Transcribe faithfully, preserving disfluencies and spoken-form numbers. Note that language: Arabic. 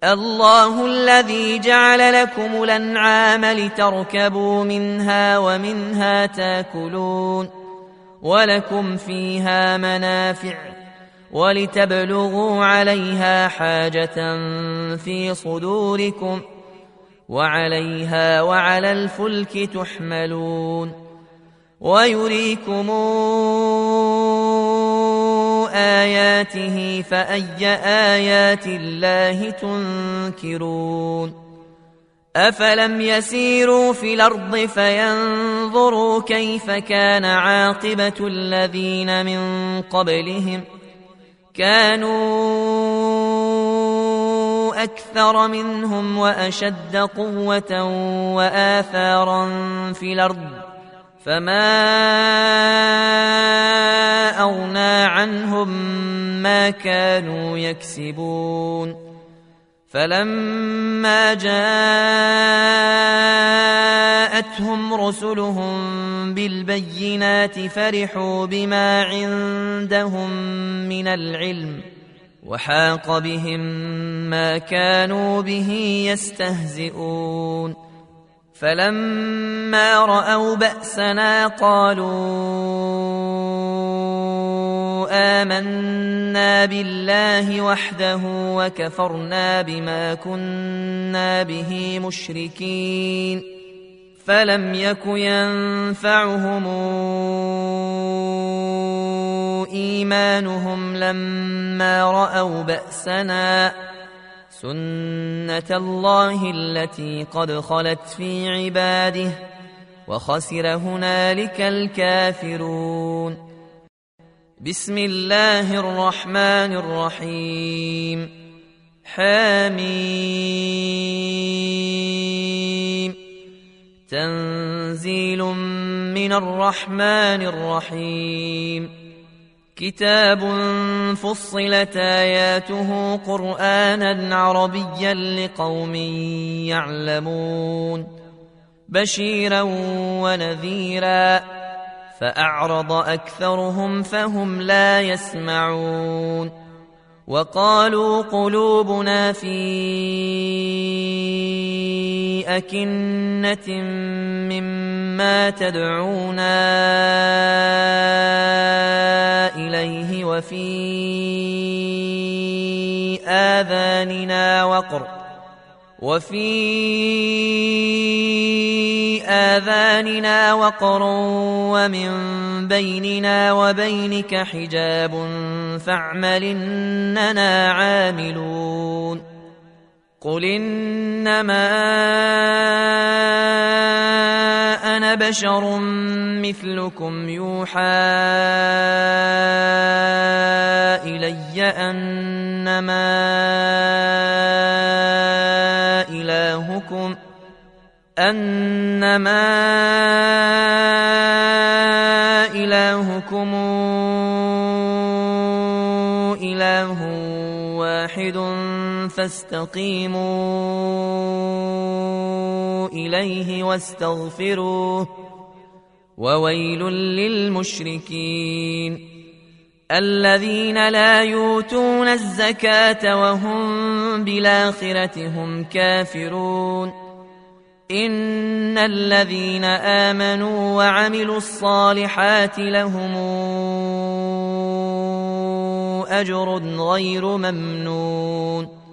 الله الذي جعل لكم الأنعام لتركبوا منها ومنها تاكلون ولكم فيها منافع ولتبلغوا عليها حاجة في صدوركم وعليها وعلى الفلك تحملون ويريكم آياته فأي آيات الله تنكرون أفلم يسيروا في الأرض فينظروا كيف كان عاقبة الذين من قبلهم كانوا أكثر منهم وأشد قوة وآثارا في الأرض فما أغنى عنهم ما كانوا يكسبون فلما جاءتهم رسلهم بالبينات فرحوا بما عندهم من العلم وحاق بهم ما كانوا به يستهزئون فلما رأوا بأسنا قالوا آمنا بالله وحده وكفرنا بما كنا به مشركين فلم يك ينفعهم إيمانهم لما رأوا بأسنا سنة الله التي قد خلت في عباده وخسر هنالك الكافرون بسم الله الرحمن الرحيم حميم تنزيل من الرحمن الرحيم كتاب فصلت آياته قرآنا عربيا لقوم يعلمون بشيرا ونذيرا فأعرض أكثرهم فهم لا يسمعون وقالوا قلوبنا في أكنة مما تدعونا إليه وفي آذاننا وقر وفي آذاننا وقر ومن بيننا وبينك حجاب فاعمل إننا عاملون قل إنما أنا بشر مثلكم يوحى إلي أنما إلهكم أنما إلهكم إله واحد فاستقيموا إليه واستغفروه وويل للمشركين الذين لا يؤتون الزكاة وهم بالآخرة هم كافرون إن الذين آمنوا وعملوا الصالحات لهم أجر غير ممنون